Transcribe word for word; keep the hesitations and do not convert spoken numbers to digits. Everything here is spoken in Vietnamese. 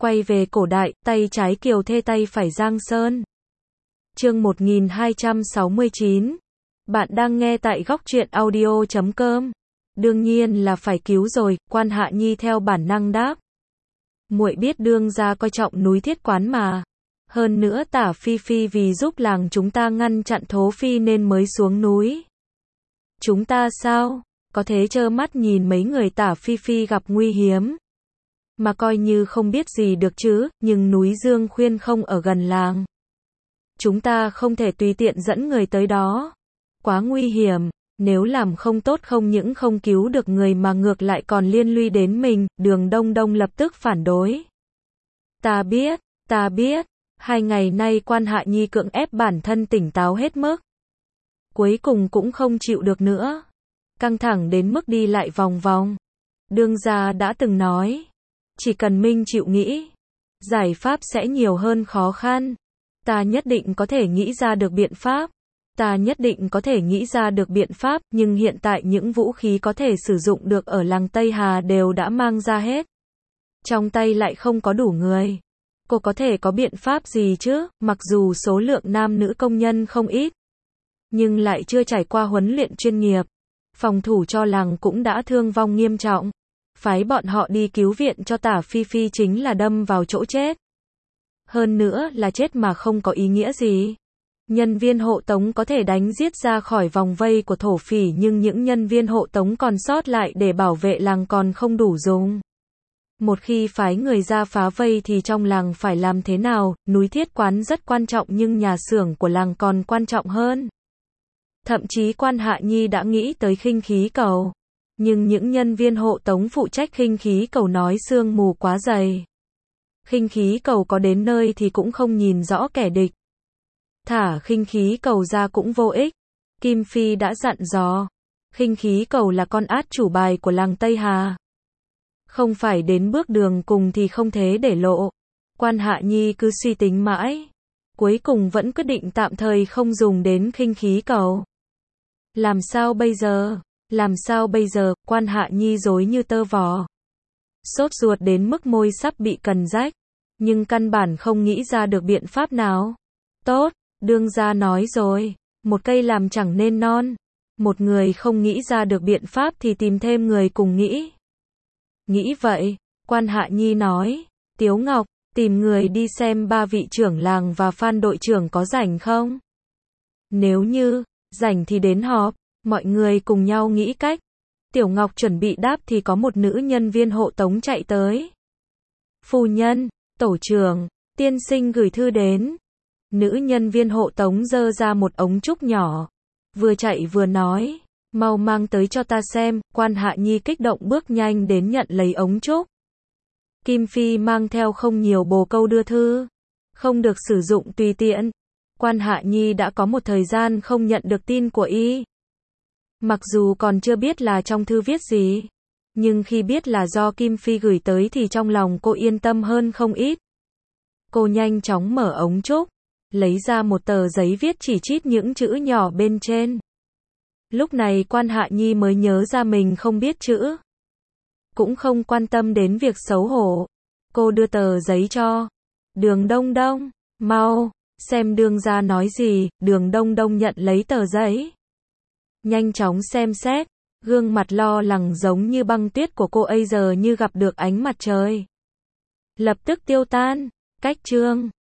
Quay về cổ đại, tay trái Kiều Thê tay phải Giang Sơn. Chương một nghìn hai trăm sáu mươi chín. Bạn đang nghe tại góc truyện audio chấm com. Đương nhiên là phải cứu rồi, Quan Hạ Nhi theo bản năng đáp. Muội biết đương gia coi trọng núi Thiết Quán mà. Hơn nữa Tả Phi Phi vì giúp làng chúng ta ngăn chặn thố phi nên mới xuống núi. Chúng ta sao? Có thể trơ mắt nhìn mấy người Tả Phi Phi gặp nguy hiểm. Mà coi như không biết gì được chứ, nhưng núi Dương Khuyên không ở gần làng. Chúng ta không thể tùy tiện dẫn người tới đó. Quá nguy hiểm, nếu làm không tốt không những không cứu được người mà ngược lại còn liên lụy đến mình, Đường Đông Đông lập tức phản đối. Ta biết, ta biết, hai ngày nay Quan Hạ Nhi cưỡng ép bản thân tỉnh táo hết mức. Cuối cùng cũng không chịu được nữa. Căng thẳng đến mức đi lại vòng vòng. Đương gia đã từng nói. Chỉ cần Minh chịu nghĩ, giải pháp sẽ nhiều hơn khó khăn. Ta nhất định có thể nghĩ ra được biện pháp. Ta nhất định có thể nghĩ ra được biện pháp, nhưng hiện tại những vũ khí có thể sử dụng được ở làng Tây Hà đều đã mang ra hết. Trong tay lại không có đủ người. Cô có thể có biện pháp gì chứ, mặc dù số lượng nam nữ công nhân không ít, nhưng lại chưa trải qua huấn luyện chuyên nghiệp. Phòng thủ cho làng cũng đã thương vong nghiêm trọng. Phái bọn họ đi cứu viện cho Tả Phi Phi chính là đâm vào chỗ chết. Hơn nữa là chết mà không có ý nghĩa gì. Nhân viên hộ tống có thể đánh giết ra khỏi vòng vây của thổ phỉ, nhưng những nhân viên hộ tống còn sót lại để bảo vệ làng còn không đủ dùng. Một khi phái người ra phá vây thì trong làng phải làm thế nào? Núi Thiết Quán rất quan trọng nhưng nhà xưởng của làng còn quan trọng hơn. Thậm chí Quan Hạ Nhi đã nghĩ tới khinh khí cầu. Nhưng những nhân viên hộ tống phụ trách khinh khí cầu nói sương mù quá dày. Khinh khí cầu có đến nơi thì cũng không nhìn rõ kẻ địch. Thả khinh khí cầu ra cũng vô ích. Kim Phi đã dặn dò. Khinh khí cầu là con át chủ bài của làng Tây Hà. Không phải đến bước đường cùng thì không thể để lộ. Quan Hạ Nhi cứ suy tính mãi. Cuối cùng vẫn quyết định tạm thời không dùng đến khinh khí cầu. Làm sao bây giờ? Làm sao bây giờ? Quan Hạ Nhi rối như tơ vò. Sốt ruột đến mức môi sắp bị cần rách. Nhưng căn bản không nghĩ ra được biện pháp nào. Tốt, đương gia nói rồi. Một cây làm chẳng nên non. Một người không nghĩ ra được biện pháp thì tìm thêm người cùng nghĩ. Nghĩ vậy, Quan Hạ Nhi nói. Tiếu Ngọc, tìm người đi xem ba vị trưởng làng và Phan đội trưởng có rảnh không? Nếu như rảnh thì đến họp. Mọi người cùng nhau nghĩ cách. Tiểu Ngọc chuẩn bị đáp thì có một nữ nhân viên hộ tống chạy tới. Phu nhân, tổ trưởng, tiên sinh gửi thư đến. Nữ nhân viên hộ tống giơ ra một ống trúc nhỏ. Vừa chạy vừa nói. Mau mang tới cho ta xem. Quan Hạ Nhi kích động bước nhanh đến nhận lấy ống trúc. Kim Phi mang theo không nhiều bồ câu đưa thư. Không được sử dụng tùy tiện. Quan Hạ Nhi đã có một thời gian không nhận được tin của y. Mặc dù còn chưa biết là trong thư viết gì, nhưng khi biết là do Kim Phi gửi tới thì trong lòng cô yên tâm hơn không ít. Cô nhanh chóng mở ống trúc, lấy ra một tờ giấy viết chỉ chít những chữ nhỏ bên trên. Lúc này Quan Hạ Nhi mới nhớ ra mình không biết chữ. Cũng không quan tâm đến việc xấu hổ. Cô đưa tờ giấy cho Đường Đông Đông, mau, xem đương gia nói gì. Đường Đông Đông nhận lấy tờ giấy. Nhanh chóng xem xét, gương mặt lo lắng giống như băng tuyết của cô ấy giờ như gặp được ánh mặt trời. Lập tức tiêu tan, cách chương.